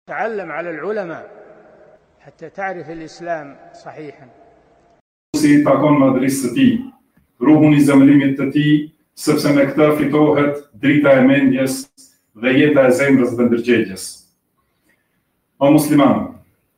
تعلم على العلماء حتى تعرف الإسلام صحيحا. Si takon madhrisë të tij, ruhun I zemëlimit të tij, sepse me këtë fitohet drita e mendjes dhe jeta e zemrës dhe ndërgjegjes. O musliman,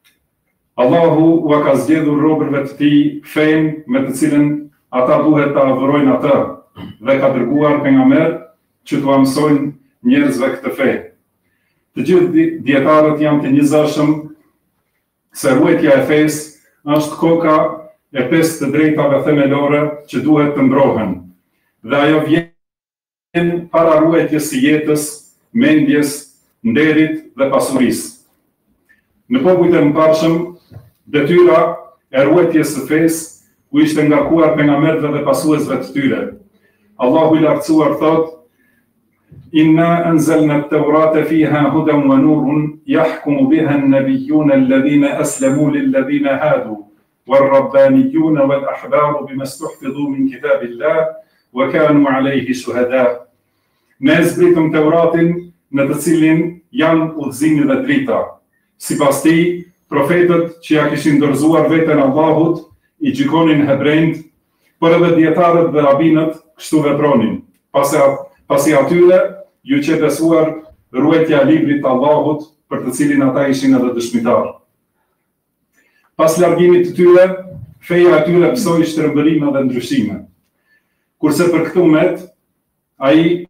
Allahu ua ka zgjedhur robërve të tij fenë me të cilën ata duhet ta adhurojnë atë dhe ka dërguar pejgamber që t'ua mësojnë njerëzve këtë fe. Të gjithë dietarët janë të njëzërshëm se ruajtja e fesë është koka e 5 të drejtave themelore që duhet të mbrohen, dhe ajo vjen para ruajtjes së jetës, mendjes, nderit dhe pasurisë. Në popujt e mëparshëm, detyra e ruajtjes së fesë u ishte ngarkuar pejgamberëve dhe pasuesve të tyre. Allahu I lartësuar thotë: Inna anzalna at-taurata fiha hudan wa nurun yahkumu biha an-nabiyyuna alladhina aslamu lilladhina hadu والربانيون والأحبار بما استحفظوا من كتاب الله وكانوا عليه شهداء. Ne zbritëm Teuratin në të cilin janë udhëzimi dhe drita. Sipas tij, profetët që ja kishin dorëzuar veten Allahut I gjikonin hebrejt, por edhe dietarët dhe rabinët kështu vepronin. Pasi atyre ju që besuar ruajtja e librit të Allahut, për të cilin ata ishin edhe dëshmitar. Pas largimit të tyre, feja e tyre pësoi shtrembëlime dhe ndryshime. Kurse për këtë umet, ai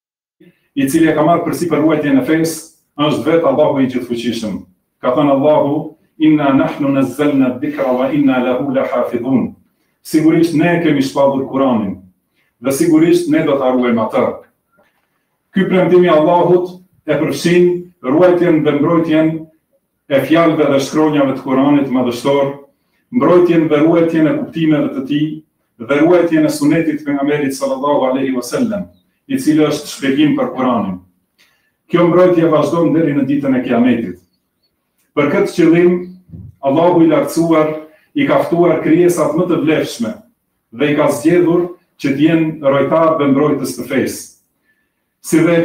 I cili e ka marrë përsipër ruajtjen e fesë, është vetë Allahu I gjithfuqishëm. Ka thënë Allahu: Inna nahnu nazzalna dhikra wa inna lahu lahafidhun. Sigurisht ne kemi shpallur Kur'anin dhe sigurisht ne do ta ruajmë atë. Ky premtim I Allahut e përfshin ruajtjen dhe mbrojtjen e fjalëve dhe shkronjave të Kuranit madhështor, mbrojtjen dhe ruajtjen e kuptimeve të tij dhe ruajtjen e sunetit të pejgamberit sallallahu alaihi wasallam, I cili është shpjegim për Kuranin. Kjo mbrojtje vazhdon deri në ditën e Kiametit. Për këtë qëllim, Allahu I lartësuar I ka ftuar krijesat më të vlefshme dhe I ka zgjedhur që të jenë rojtarë dhe mbrojtës të fesë. Si dhe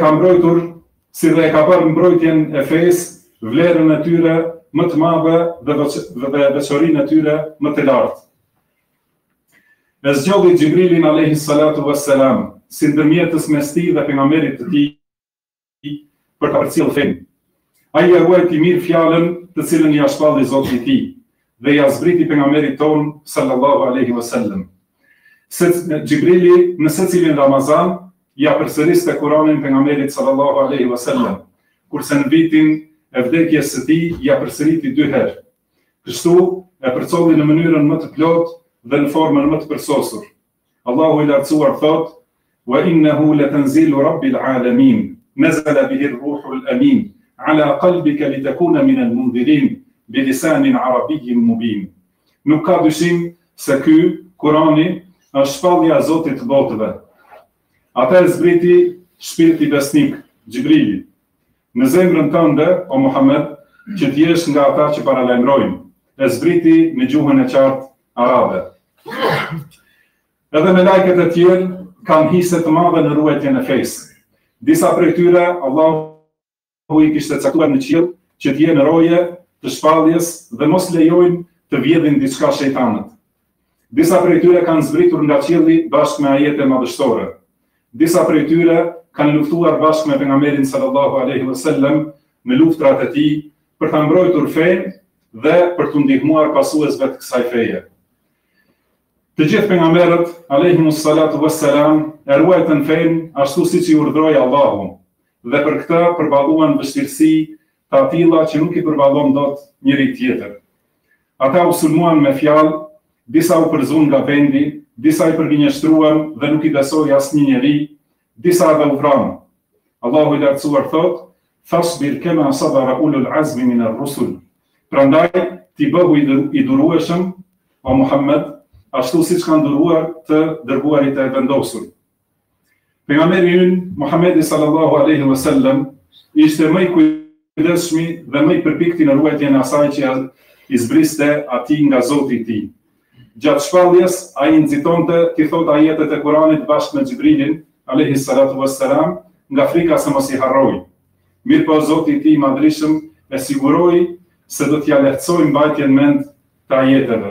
e ka bërë mbrojtjen e fesë vlerën e tyre më të madhe dhe veçorinë e tyre më të lartë. E zgjodhi Xhibrilin alayhi salatu wassalam si ndërmjetës mes tij dhe pejgamberit të tij për ta përcjellë fenë. Ai ja ruajti mirë fjalën të cilën ia shpalli Zoti I tij dhe ja zbriti pejgamberit ton sallallahu alaihi wasallam. Xhibrili në secilin Ramazan ja përsëriste Kur'anin pejgamberit sallallahu alaihi wasallam, kurse në vitin e vdekjes së tij ja përsëriti 2 herë. Kështu e përcolli në mënyrën më të plotë dhe në formën më të përsosur. Allahu I lartësuar thotë: Wa innahu latanzilu rabbil alamin, nazala bihi ar-ruhul amin, ala qalbika litakuna min al-mundhirin, bilisanin arabiyyin mubin. Nuk ka dyshim se ky Kurani është shpallja e Zotit të botëve. Ata e zbriti shpirti besnik, Xhibrili, në zemrën tënde, o Muhammed, që t'jesh nga ata që paralajmërojnë, e zbriti në gjuhën e qartë arabe. Edhe me lajket e tjerë kanë hise të madhe në ruajtjen e fesë. Disa prej tyre Allahu I kishte caktuar në qiell që t'jenë roje të shpalljes dhe mos lejojnë të vjedhin diçka shejtanët. Disa prej tyre kanë zbritur nga qielli bashkë me ajete madhështore. Disa prej tyre kanë luftuar bashkë me pejgamberin sallallahu alaihi wasallam në luftrat e tij për ta mbrojtur fenë dhe për t'u ndihmuar pasuesve të kësaj feje. Të gjithë pejgamberët alaihimus salatu wassalam e ruajtën fenë ashtu siç I urdhroi Allahu dhe për këtë përballuan vështirësi të atilla që nuk I përballon dot njëri tjetër. Ata u sulmuan me fjalë, disa u përzun nga vendi, disa I përgjigjëstruan dhe nuk I besoi asnjë njeri, disa dhe u vranë. Allahu I lartësuar thotë: Fasbir kema sabara ulul azmi min ar-rusul. Prandaj ti bëhu I durueshëm, o Muhammed, ashtu siç kanë duruar të dërguarit e vendosur. Pejgamberi ynë Muhamedi sallallahu alaihi wasallam ishte më I kujdesshëm dhe më I përpikti në ruajtjen e asaj që I zbriste atij nga Zoti I tij. Gjatë shpalljes ai nxitonte t'i thotë ajetet e Kuranit bashkë me Xhibrilin alayhi salatu wassalam nga frika se mos I harroi. Mirë po Zoti I tij I madhrishëm e siguroi se do t'ja lehtësoj mbajtjen mend të ajeteve.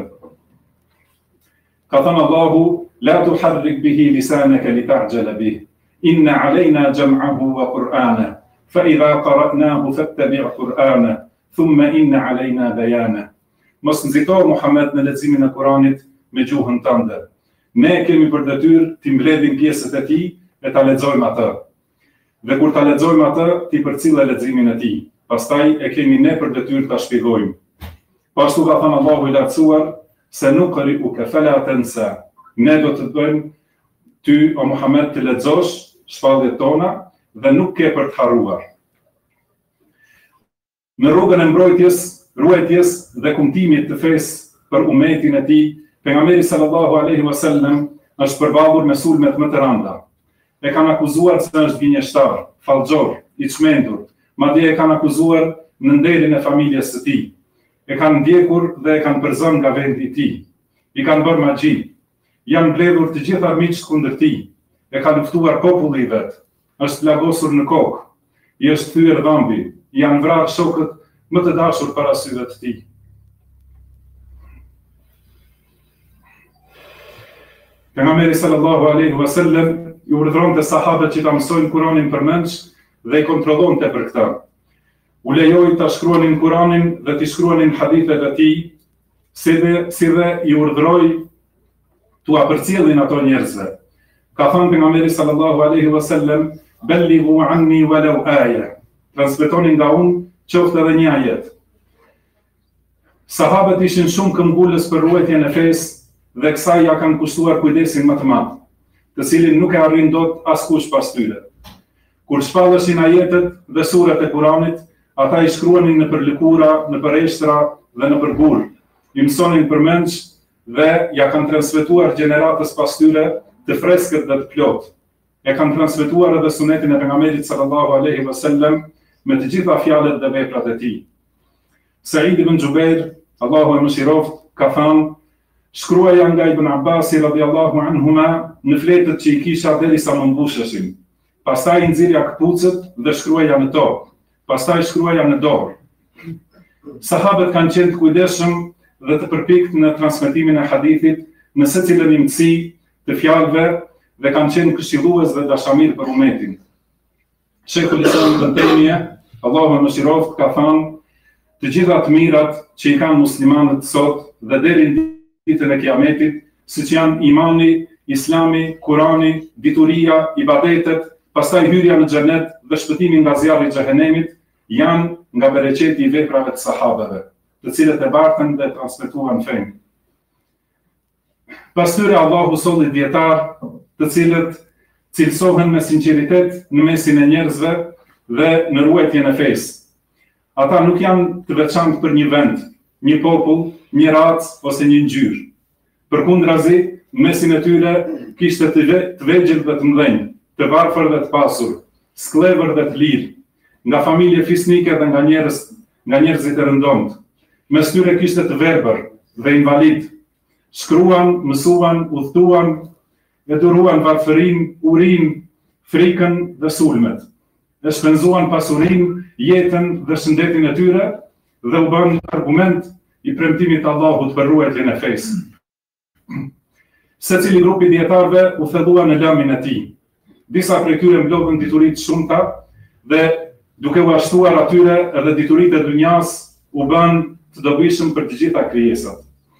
Ka thënë Allahu, la tuharrik bihi lisanaka lita'jala bih. Inna alejna jam'ahu wa Qur'ana, fa idha qara'nahu fattabi' Qur'ana, thumma inna alejna bayana. Mos nxito Muhammed në leximin e Kuranit me gjuhën tënde. Ne kemi për detyrë t'i mbledhim pjesët e tij e ta lexojmë atë. Dhe kur ta lexojmë atë, ti përcjell leximin e tij. Pastaj e kemi ne për detyrë ta shpjegojmë. Pashtu ka thënë Allahu i lartësuar, se nuqri'uka fala tansa. Ne do të bëjmë ty o Muhammed të lexosh shpalljet tona dhe nuk ke për të harruar. Në rrugën e mbrojtjes, ruajtjes dhe kumtimit të fesë për umetin e tij, pejgamberi sallallahu alaihi wasallam është përballur me sulmet më të rënda. E kanë akuzuar se është gënjeshtar, fallxor, i çmendur, madje e kanë akuzuar në nderin e familjes së tij. E kanë ndjekur dhe e kanë përzën nga vendi i tij. I kanë bërë magji. Janë mbledhur të gjitha miqt kundër tij. E kanë luftuar populli i vet. Është plagosur në kokë. I është thyer dhambi. Janë vrarë shokët më të dashur para syve të tij. Pejgamberi sallallahu alaihi wasallam i urdhëronte sahabët që ta mësojnë Kur'anin përmendsh dhe i kontrollonte për këtë. U lejoi ta shkruanin Kur'anin dhe t'i shkruanin hadithet e tij, si dhe i urdhëroi t'u përcjellin ato njerëzve. Ka thënë pejgamberi sallallahu alaihi wasallam, "Ballighu anni walau aya." Transmetoni nga unë qoftë edhe një ajet. Sahabët ishin shumë këmbgulës për ruajtjen e fesë dhe kësaj ja kanë kushtuar kujdesin më të madh, të cilin nuk e arrin dot askush pas tyre. Kur shpalleshin ajetet dhe surat e Kuranit, ata i shkruanin në për lëkura, në për eshtra dhe në për burr. I mësonin përmendsh dhe ja kanë transmetuar gjeneratës pas tyre të freskët dhe të plotë. E kanë transmetuar edhe sunetin e pejgamberit sallallahu alaihi wasallam me të gjitha fjalët dhe veprat e tij. Said ibn Jubair, Allahu e mëshiroft, ka thënë: shkruaja nga Ibn Abbasi radhiyallahu anhuma në fletët që i kisha derisa më mbusheshin. Pastaj nxirja këpucët dhe shkruaja në tokë. Pastaj shkruaja në dorë. Sahabët kanë qenë të kujdesshëm dhe të përpikt në transmetimin e hadithit në secilën imtësi të fjalëve dhe kanë qenë këshillues dhe dashamir për umetin. Sheikhul Islam Ibn Taymiyah, Allahu e mëshiroft, ka thënë: të gjitha të mirat që i kanë muslimanët sot dhe deri në ditën e Kiametit, siç janë imani, Islami, Kurani, dituria, ibadetet, pastaj hyrja në xhenet dhe shpëtimi nga zjarri i xhehenemit, janë nga bereqeti i veprave të sahabeve, të cilët e bartën dhe transmetuan fenë. Pas tyre Allahu solli dietar, të cilët cilësohen me sinqeritet në mesin e njerëzve dhe në ruajtjen e fesë. Ata nuk janë të veçantë për një vend, një popull, një racë ose një ngjyrë. Përkundrazi, mesin e tyre kishte të vegjël dhe të mëdhenj, të varfër dhe të pasur, skllëvër dhe të lirë, nga familje fisnike dhe nga njerëzit e rëndomt. Mes tyre kishte të verbër dhe invalid. Shkruan, mësuan, udhëtuan, e duruan varfërinë, urinë, frikën dhe sulmet. E shpenzuan pasurinë, jetën dhe shëndetin e tyre dhe u bën argument i premtimit të Allahut për ruajtjen e fesë. Secili grupi dietarëve u thellua në lamin e tij. Disa prej tyre mblodhën dituritë shumëta dhe duke u ashtuar atyre edhe dituritë e dunjas u bën të dobishëm për të gjitha krijesat.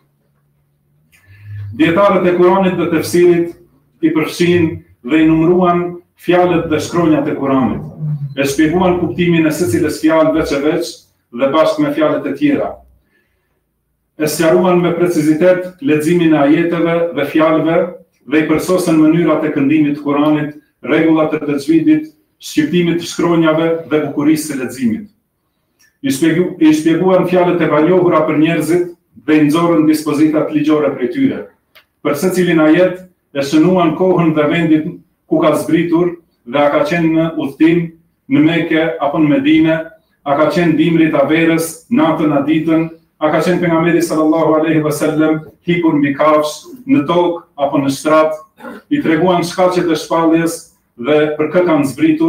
Dietarët e Kuranit dhe tefsirit i përfshin dhe i numëruan fjalët dhe shkronjat e Kuranit. E shpjeguan kuptimin e secilës fjalë veç e veç dhe bashkë me fjalët e tjera. E sqaruan me precizitet leximin e ajeteve dhe fjalëve dhe i përsosën mënyrat e këndimit të Kuranit, rregullat e tajvidit, shqiptimit të shkronjave dhe bukurisë së leximit. I shpjeguan fjalët e panjohura për njerëzit dhe i nxorën dispozitat ligjore prej tyre. Për secilin ajet e shënuan kohën dhe vendin ku ka zbritur dhe a ka qenë në udhtim, në Mekë apo në Medinë, a ka qenë dimrit a verës, natën a ditën, a ka qenë pejgamberi sallallahu alaihi wasallam hikur mbi kafsh, në tokë apo në shtrat, i treguan shkaqet e shpalljes dhe për kë kanë zbritur,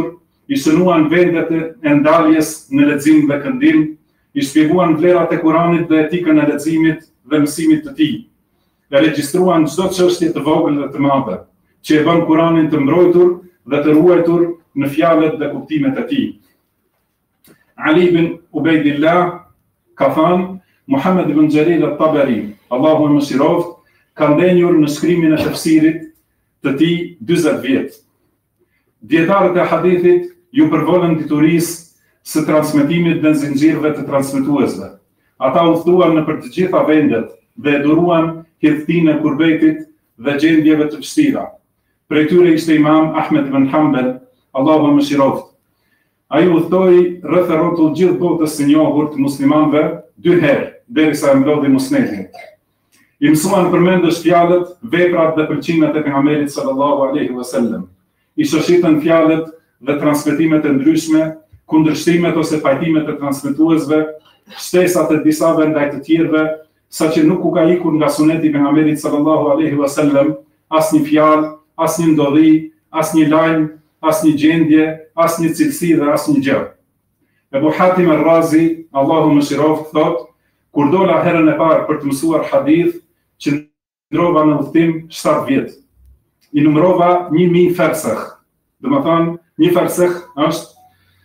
i shënuan vendet e ndaljes në lexim dhe këndim, i shpjeguan vlerat e Kuranit dhe etikën e leximit dhe mësimit të tij. E regjistruan çdo çështje të vogël dhe të madhe, që e bën Kuranin të mbrojtur dhe të ruajtur në fjalët dhe kuptimet e tij. Ali ibn Ubaydillah ka thënë, Muhammed ibn Jarir al-Tabari, Allahu e mëshiroft, ka ndenjur në shkrimin e tafsirit të tij 40 vjet. Dietarët e hadithit ju përvolën diturisë së transmetimit dhe zinxhirëve të transmetuesve. Ata udhëtuan nëpër të gjitha vendet dhe duruan hidhtinë e kurbejtit dhe gjendjeve të vështira. Prej tyre ishte Imam Ahmed ibn Hanbal, Allahu e mëshiroft. Ai udhëtoi rreth e rrotull gjithë botës së njohur të muslimanëve 2 herë, derisa e mlodhi musnedin. I mësuan përmendësh fjalët, veprat dhe pëlqimet e pejgamberit sallallahu alaihi wasallam. I shoshitën fjalët dhe transmetimet e ndryshme, kundërshtimet ose pajtimet e transmetuesve, shtesat e disave ndaj të tjerëve, saqë nuk u ka ikur nga suneti i pejgamberit sallallahu alaihi wasallam asnjë fjalë, asnjë ndodhi, asnjë lajm, asnjë gjendje, asnjë cilësi dhe asnjë gjë. Ebu Hatim al-Razi, Allahu mëshiroft, thot, kur dola herën e parë për të mësuar hadith, qëndrova në udhtim 7 vjet. I numërova 1000 fersakh. Domethënë, 1 fersakh është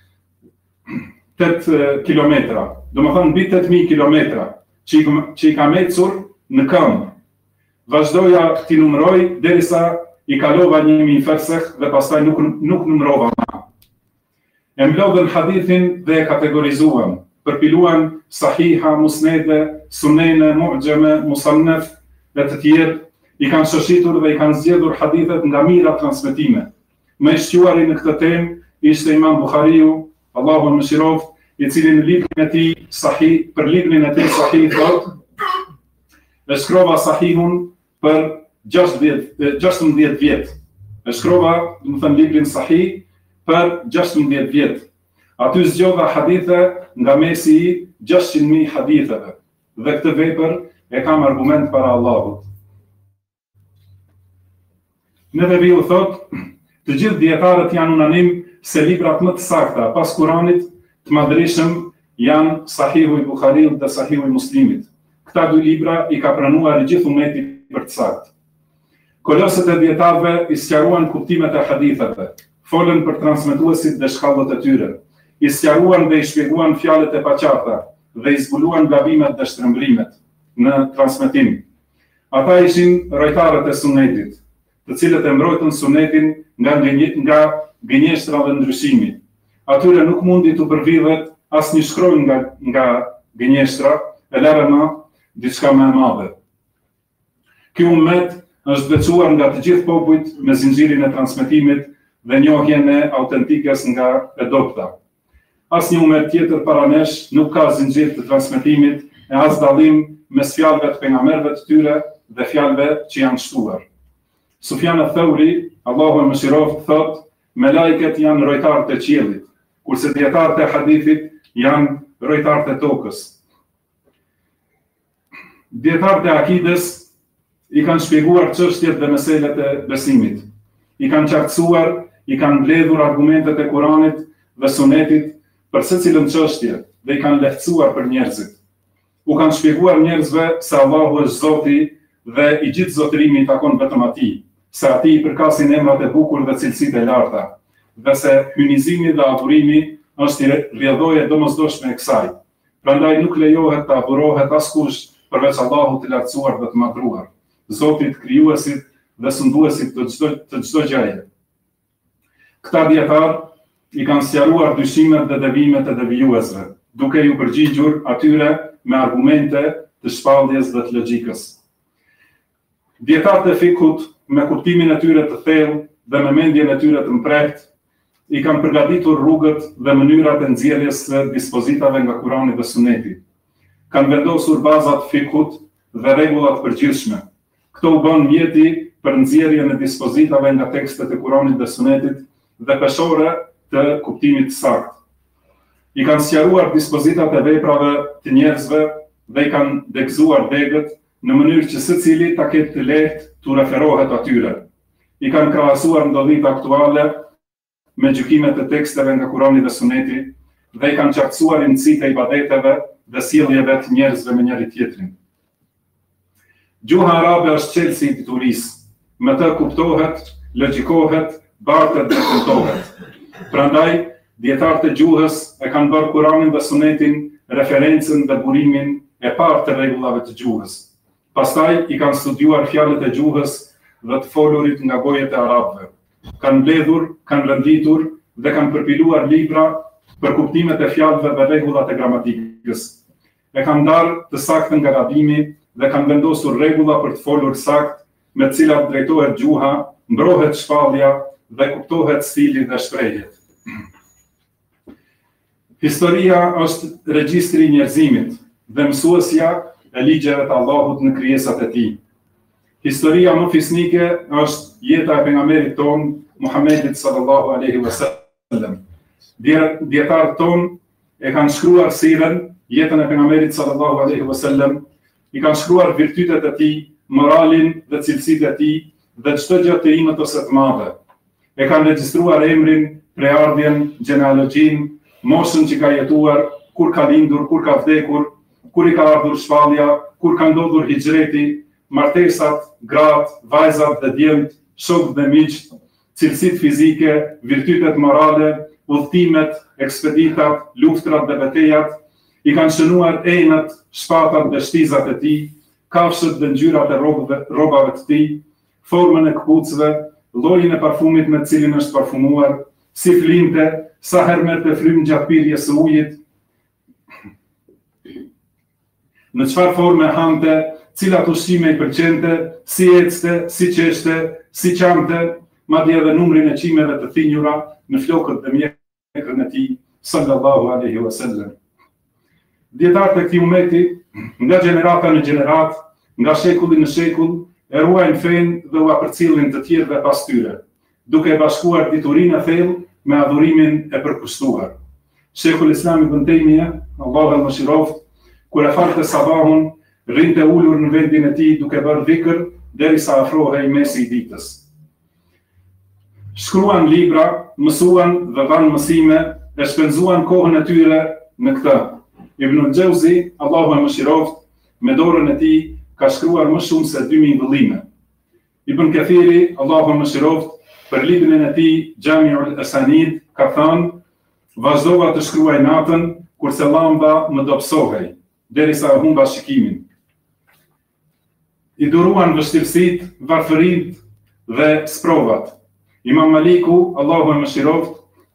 8 kilometra. Domethënë mbi 8000 kilometra që i kam ecur në këmbë. Vazhdoja t'i numëroj derisa i kalova 1000 fersakh dhe pastaj nuk numërova më. E mblodhen hadithin dhe e kategorizuan, përpiluan sahiha, musnede, sunene, mu'jame, musannaf dhe të tjerë, i kanë shoshitur dhe i kanë zgjedhur hadithet nga mira transmetime. Më i shquari në këtë temë ishte Imam Buhariu, Allahu mëshiroft, i cili në librin e tij Sahih, për librin e tij Sahih thot, e shkrova Sahihun për 16 vjet. E shkrova, domethënë librin Sahih për 16 vjet. Aty zgjodha hadithe nga mesi i 600.000 haditheve. Dhe këtë vepër e kam argument para Allahut. Nevevi u thot, të gjithë dietarët janë unanim se librat më të sakta pas Kuranit të madhërisëm janë Sahihu i Buhariut dhe Sahihu i Muslimit. Këta 2 libra i ka pranuar i gjithë ummeti për të saktë. Kolosët e dietarëve i sqaruan kuptimet e haditheve, folën për transmetuesit dhe shkallët e tyre, i sqaruan dhe i shpjeguan fjalët e paqarta dhe i zbuluan gabimet dhe shtrëmbrimet në transmetim. Ata ishin rojtarët e sunetit, të cilët e mbrojtën sunetin nga gënjeshtra dhe ndryshimi. Atyre nuk mundi të përvidhet asnjë shkronjë nga gënjeshtra, e lëre më diçka më e madhe. Ky ummet është veçuar nga të gjithë popujt me zinxhirin e transmetimit dhe njohjen e autentikës nga e dobta. Asnjë ummet tjetër para nesh nuk ka zinxhir të transmetimit e as dallim mes fjalëve të pejgamberëve të tyre dhe fjalëve që janë shtuar. Sufjan al-Thauri, Allahu e mëshiroft, thot, melajket janë rojtarët e qiellit, kurse dietarët e hadithit janë rojtarët e tokës. Dietarët e akides i kanë shpjeguar çështjet dhe meselet e besimit. I kanë qartësuar, i kanë mbledhur argumentet e Kuranit dhe Sunetit për secilën çështje dhe i kanë lehtësuar për njerëzit. U kanë shpjeguar njerëzve se Allahu është Zoti dhe i gjithë zotërimi i takon vetëm atij, se atij i përkasin emrat e bukur dhe cilësitë e larta, dhe se hynizimi dhe adhurimi është rrjedhoje domosdoshme e kësaj. Prandaj nuk lejohet të adhurohet askush përveç Allahut të lartësuar dhe të madhruar, Zotit krijuesit dhe sunduesit të çdo gjëje. Këta dietar i kanë sqaruar dyshimet dhe devimet e devijuesve, duke ju përgjigjur atyre me argumente të shpalljes dhe të logjikës. Dietarët e fikut, me kuptimin e tyre të thellë dhe me mendjen e tyre të mprehtë, i kanë përgatitur rrugët dhe mënyrat e nxjerrjes së dispozitave nga Kurani dhe Suneti. Kanë vendosur bazat fikut dhe rregullat përgjithshme. Këto u bën mjeti për nxjerrjen e dispozitave nga tekstet e Kuranit dhe Sunetit dhe peshore të kuptimit të saktë. I kanë sqaruar dispozitat e veprave të njerëzve dhe i kanë degëzuar degët në mënyrë që secili ta ketë të lehtë të referohet atyre. I kanë krahasuar ndodhit aktuale me gjykimet e teksteve nga Kurani dhe Suneti dhe i kanë qartësuar rëndësitë e ibadeteve dhe sjelljeve të njerëzve me njëri tjetrin. Gjuha arabe është qelsi i diturisë, me të kuptohet, logjikohet, bartet dhe kuptohet. Prandaj, dietarët e gjuhës e kanë bërë Kuranin dhe Sunetin referencën dhe burimin e parë të rregullave të gjuhës. Pastaj i kanë studiuar fjalët e gjuhës dhe të folurit nga gojet e arabëve. Kanë mbledhur, kanë renditur dhe kanë përpiluar libra për kuptimet e fjalëve dhe rregullat e gramatikës. E kanë ndarë të saktën nga gabimi dhe kanë vendosur rregulla për të folur sakt, me të cilat drejtohet gjuha, mbrohet shpallja dhe kuptohet stili dhe shprehjet. Historia është regjistri i njerëzimit dhe mësuesja e ligjeve të Allahut në krijesat e tij. Historia më fisnike është jeta e pejgamberit ton, Muhammedit sallallahu alaihi wasallam. Dietarët ton e kanë shkruar sirën, jetën e pejgamberit sallallahu alaihi wasallam, i kanë shkruar virtytet e tij, moralin dhe cilësitë e tij dhe çdo gjë të imët ose të madhe. E kanë regjistruar emrin, preardhjen, gjenealogjin, moshën që ka jetuar, kur ka lindur, kur ka vdekur, kur i ka ardhur shpallja, kur ka ndodhur hijreti, martesat, gratë, vajzat dhe djemt, shokët dhe miqt, cilësitë fizike, virtytet morale, udhëtimet, ekspeditat, luftrat dhe betejat, i kanë shënuar enët, shpatat dhe shtizat e tij, kafshët dhe ngjyrat e rrobave të tij, formën e këpucëve, llojin e parfumit me të cilin është parfumuar, si flinte, sa herë merrte frymë gjatë pirjes së ujit, në çfarë forme hante, cilat ushqime i pëlqente, si ecte, si qeshte, si qante, madje edhe numrin e çimeve të thinjura në flokët dhe mjekrën e tij, sallallahu alaihi wasallam. Dietarët e këtij ummeti, nga gjenerata në gjenerat, nga shekulli në shekull, e ruajnë fenë dhe u apërcjellin të tjerëve pas tyre, duke bashkuar diturinë e thellë me adhurimin e përkushtuar. Sheikhul Islam Ibn Taymija, Allahu e mëshiroft, kur e falte sabahun, rrinte ulur në vendin e tij duke bërë dhikr derisa afrohej mesi i ditës. Shkruan libra, mësuan dhe dhanë mësime, e shpenzuan kohën e tyre në këtë. Ibnul Jauzi, Allahu e mëshiroft, me dorën e tij ka shkruar më shumë se 2000 vëllime. Ibn Kathiri, Allahu e mëshiroft, për librin e tij Jami'ul Asanid ka thënë: vazhdova të shkruaj natën kurse llamba më dobësohej, derisa humba shikimin. I duruan vështirësitë, varfërinë dhe sprovat. Imam Maliku, Allahu e mëshiroft,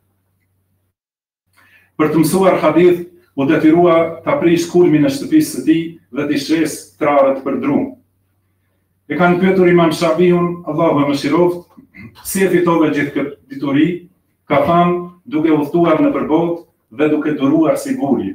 për të mësuar hadith, u detyrua ta prish kulmin e shtëpisë së tij dhe t'i shes trarët për dru. E kanë pyetur Imam Shafiun, Allahu e mëshiroft, si e fitove gjithë këtë dituri, ka thënë duke udhëtuar në përbot dhe duke duruar si buri.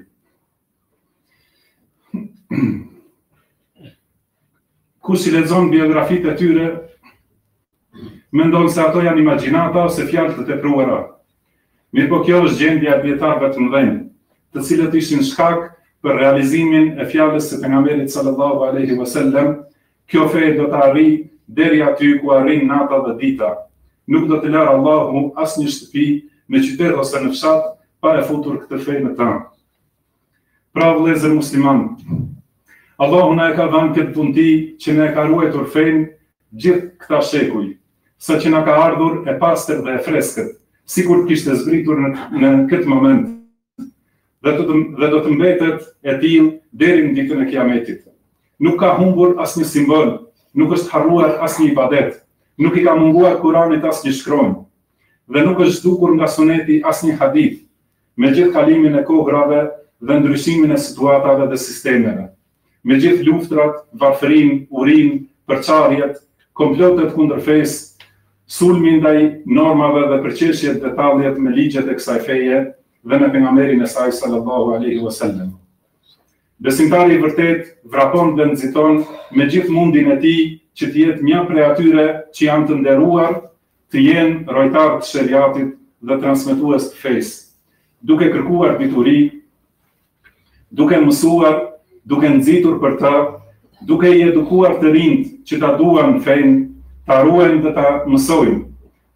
Kush i lexon biografitë e tyre, mendon se ato janë imagjinata ose fjalë të tepruara. Mirpo kjo është gjendja e dietarëve të mëdhenj, të cilët ishin shkak për realizimin e fjalës së pejgamberit sallallahu alaihi wasallam: kjo fe do të arrijë deri aty ku arrin nata dhe dita. Nuk do të larë Allahu asnjë shtëpi në qytet ose në fshat pa e futur këtë fe në ta. Pra vëllezër musliman, Allahu na e ka dhënë këtë punti që ne ka ruajtur fenë gjithë këta shekuj, sa që na ka ardhur e pastër dhe e freskët, sikur kishte zbritur në këtë moment, dhe do të mbetet e tillë deri në ditën e Kiametit. Nuk ka humbur asnjë simbol, nuk është harruar asnjë ibadet, nuk i ka munguar Kuranit asnjë shkronjë, dhe nuk është zhdukur nga Suneti asnjë hadith, me gjithë kalimin e kohërave dhe ndryshimin e situatave dhe sistemeve, me gjithë luftrat, varfërinë, urinë, përçarjet, komplotet kundër fesë, sulmi ndaj normave dhe përqeshjet detaljet me ligjet e kësaj feje dhe me pejgamberin e saj sallallahu alaihi wasallam. Besimtari i vërtet vrapon dhe nxiton me gjithë mundin e tij që të jetë një prej atyre që janë të nderuar, të jenë rojtarë të sheriatit dhe transmetues të fesë, duke kërkuar dituri, duke mësuar, duke nxitur për të, duke i edukuar të rinjt që ta duan fenë, ta ruajnë dhe ta mësojnë,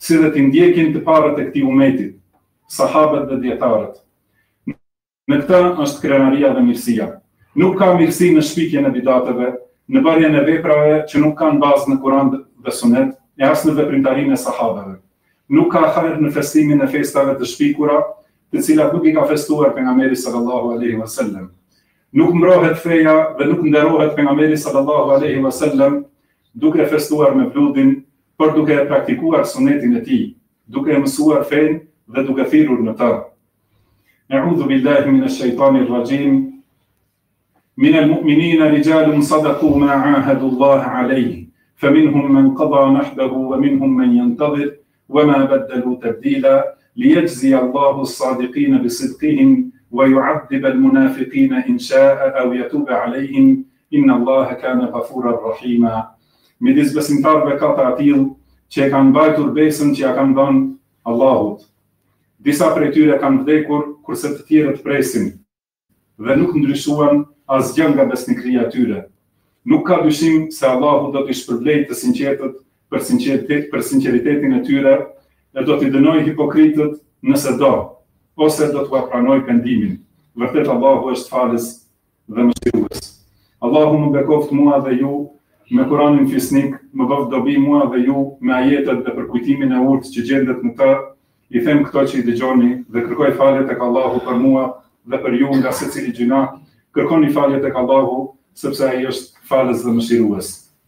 cilët i ndjekin të parët e këtij umetit, sahabët dhe dietarët. Në këtë është krenaria dhe mirësia. Nuk ka mirësi në shpikjen e bidateve, në bërjen e veprave që nuk kanë bazë në Kur'an dhe Sunet, e as në veprimtarinë e sahabëve. Nuk ka hajër në festimin e festave të shpikura, të cilat nuk i ka festuar pejgamberi sallallahu alaihi wasallam. Nuk mbrohet feja dhe nuk nderohet pejgamberi sallallahu alaihi wasallam duke festuar me bludin, por duke praktikuar sunetin e tij, duke mësuar fen dhe duke thirrur në të. A'udhu billahi minash shaitanir rajim. من المؤمنين رجال صدقوا ما عاهدوا الله عليه فمنهم من قضى نحبه ومنهم من ينتظر وما بدلوا تبديلا ليجزي الله الصادقين بصدقهم ويعذب المنافقين إن شاء أو يتوب عليهم إن الله كان غفورا رحيما. Midis besimtarëve ka të atill që e kanë mbajtur besën që ja kanë dhënë Allahut. Disa prej tyre kanë vdekur kurse të tjerët presin dhe nuk ndryshuan asgjë nga besnikëria e tyre. Nuk ka dyshim se Allahu do t'i shpërblejë të sinqertët për sinqeritetin e tyre e do t'i dënojë hipokritët nëse do, ose do t'u pranojë pendimin. Vërtet Allahu është falës dhe mëshirues. Allahu më bekoft mua dhe ju me Kur'anin fisnik, më bëf dobi mua dhe ju me ajetet dhe përkujtimin e urtë që gjendet në të, i them këto që i dëgjoni dhe kërkoj falje tek Allahu për mua dhe për ju nga secili gjuna. Kërkoni falje tek Allahu, sepse ai është falës dhe mëshirues.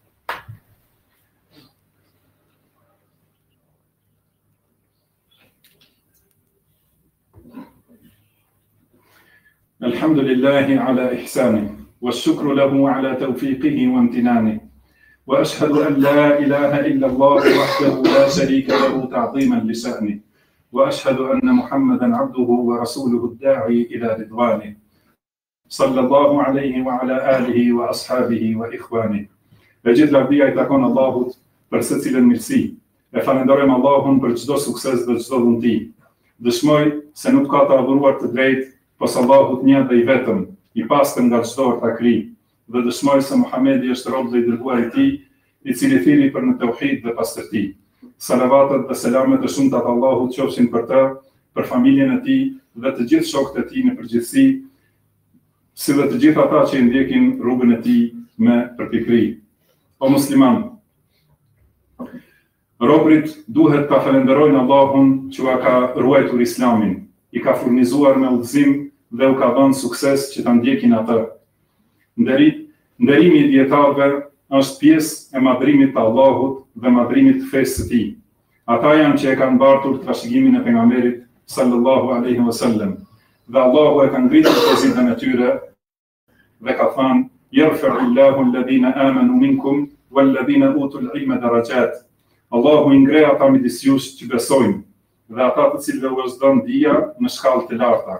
Alhamdulillahi ala ihsani, والشكر له على توفيقه وامتنانه وأشهد أن لا إله إلا الله وحده لا شريك له تعظيما لشأنه وأشهد أن محمدا عبده ورسوله الداعي إلى رضوانه صلى الله عليه وعلى آله وأصحابه وإخوانه. E gjithë lavdia i takon Allahut për secilën mirësi. E falenderojmë Allahun për çdo sukses dhe çdo dhunti. Dëshmoj se nuk ka të adhuruar të drejtë pos Allahut një dhe i vetëm, i pastër nga çdo ortakri, dhe dëshmoj se Muhamedi është rob dhe i dërguar i tij, i cili thiri për në tauhid dhe pastërti. Salavatet dhe selamet e shumta të Allahut qofshin për të, për familjen e tij dhe të gjithë shokët e tij në përgjithësi, si dhe të gjithë ata që i ndjekin rrugën e tij me përpikëri. O musliman, robrit duhet ta falenderojnë Allahun që ua ka ruajtur Islamin, i ka furnizuar me udhëzim dhe u ka dhënë sukses që ta ndjekin atë. Nderimi i dietarëve është pjesë e madhrimit të Allahut dhe madhrimit të fesë së tij. Ata janë që e kanë mbartur trashëgimin e pejgamberit sallallahu alaihi wasallam. Dhe Allahu e ka ngritur pozitën e tyre dhe ka thënë: "Yarfa'u Allahu alladhina amanu minkum walladhina utul ilma darajat." Allahu i ngre ata midis jush që besojnë dhe ata të cilëve u është dhënë dija në shkallë të larta.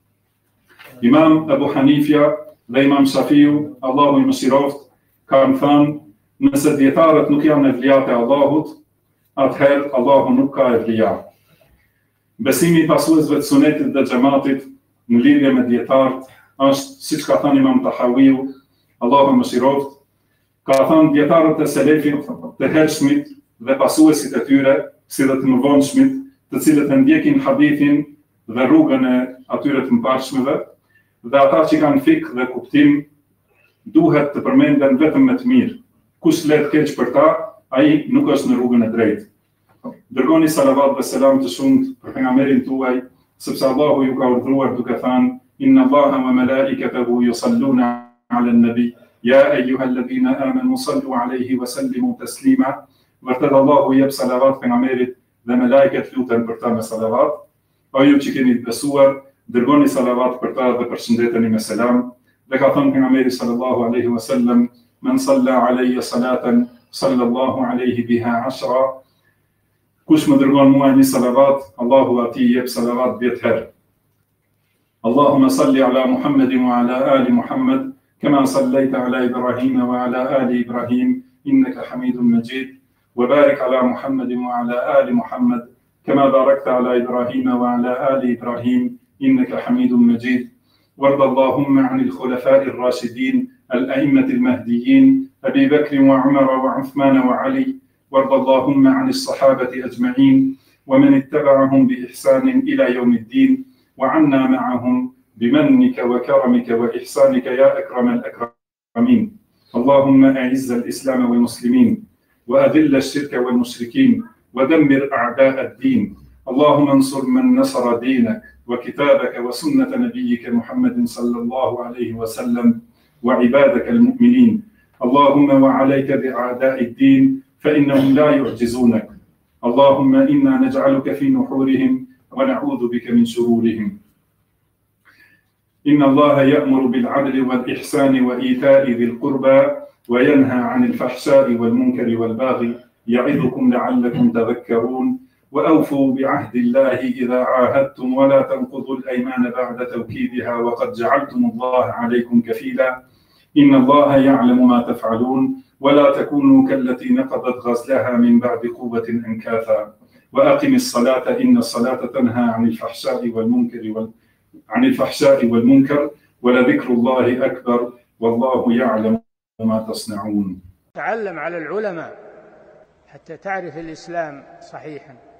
Imam Abu Hanifja dhe Imam Shafiu, Allahu i mëshiroft, kanë thënë: nëse dietarët nuk janë evliat e Allahut, atëherë Allahu nuk ka evlia. Besimi i pasuesve të sunetit dhe xhamatit në lidhje me dietarët është, siç ka thënë Imam Tahawiu, Allahu i mëshiroft, ka thënë dietarët e selefit të hershmit dhe pasuesit e tyre, si dhe të mëvonshmit, të cilët e ndjekin hadithin dhe rrugën e atyre të mëparshmëve, dhe ata që kanë fik dhe kuptim, duhet të përmenden vetëm me të mirë. Kush let keq për ta, ai nuk është në rrugën e drejtë. Dërgoni salavat dhe selam të shumt për pejgamberin tuaj, sepse Allahu ju ka urdhëruar duke thënë: "Inna Allaha wa malaikatahu yusalluna 'alan nabi, ya ayyuhalladhina amanu sallu 'alayhi wa sallimu taslima." Vërtet Allahu jep salavat pejgamberit dhe me lajket luten për ta me salavat. O ju që keni besuar, dërgoni salavat për ta dhe përshëndeteni me selam. Dhe ka thënë pejgamberi sallallahu alaihi wasallam: "Man salla alayya salatan sallallahu alaihi biha 10." Kush më dërgon mua një salavat, Allahu atij jep salavat 10 herë. Allahumma salli ala Muhammedin wa ala ali Muhammed, kama sallaita ala Ibrahim wa ala ali Ibrahim, innaka Hamidum Majid. وبارك على محمد وعلى آل محمد كما باركت على إبراهيم وعلى آل إبراهيم إنك حميد مجيد. وارض اللهم عن الخلفاء الراشدين الأئمة المهديين أبي بكر وعمر وعثمان وعلي وارض اللهم عن الصحابة أجمعين ومن اتبعهم بإحسان إلى يوم الدين، وعنا معهم بمنك وكرمك وإحسانك يا أكرم الأكرمين. اللهم أعز الإسلام والمسلمين وأذل الشرك والمشركين ودمر أعداء الدين. اللهم انصر من نصر دينك وكتابك وسنة نبيك محمد صلى الله عليه وسلم وعبادك المؤمنين. اللهم وعليك بأعداء الدين فإنهم لا يعجزونك. اللهم إنا نجعلك في نحورهم ونعوذ بك من شرورهم. إن الله يأمر بالعدل والإحسان وإيتاء ذي القربى وينهى عن الفحشاء والمنكر والبغي يعظكم لعلكم تذكرون. وأوفوا بعهد الله إذا عاهدتم ولا تنقضوا الأيمان بعد توكيدها وقد جعلتم الله عليكم كفيلا. إن الله يعلم ما تفعلون ولا تكونوا كالتي نقضت غزلها من بعد قوة أنكاثا. وأقم الصلاة إن الصلاة تنهى عن الفحشاء والمنكر ولذكر الله أكبر والله يعلم ما تصنعون. تعلم على العلماء حتى تعرف الإسلام صحيحا.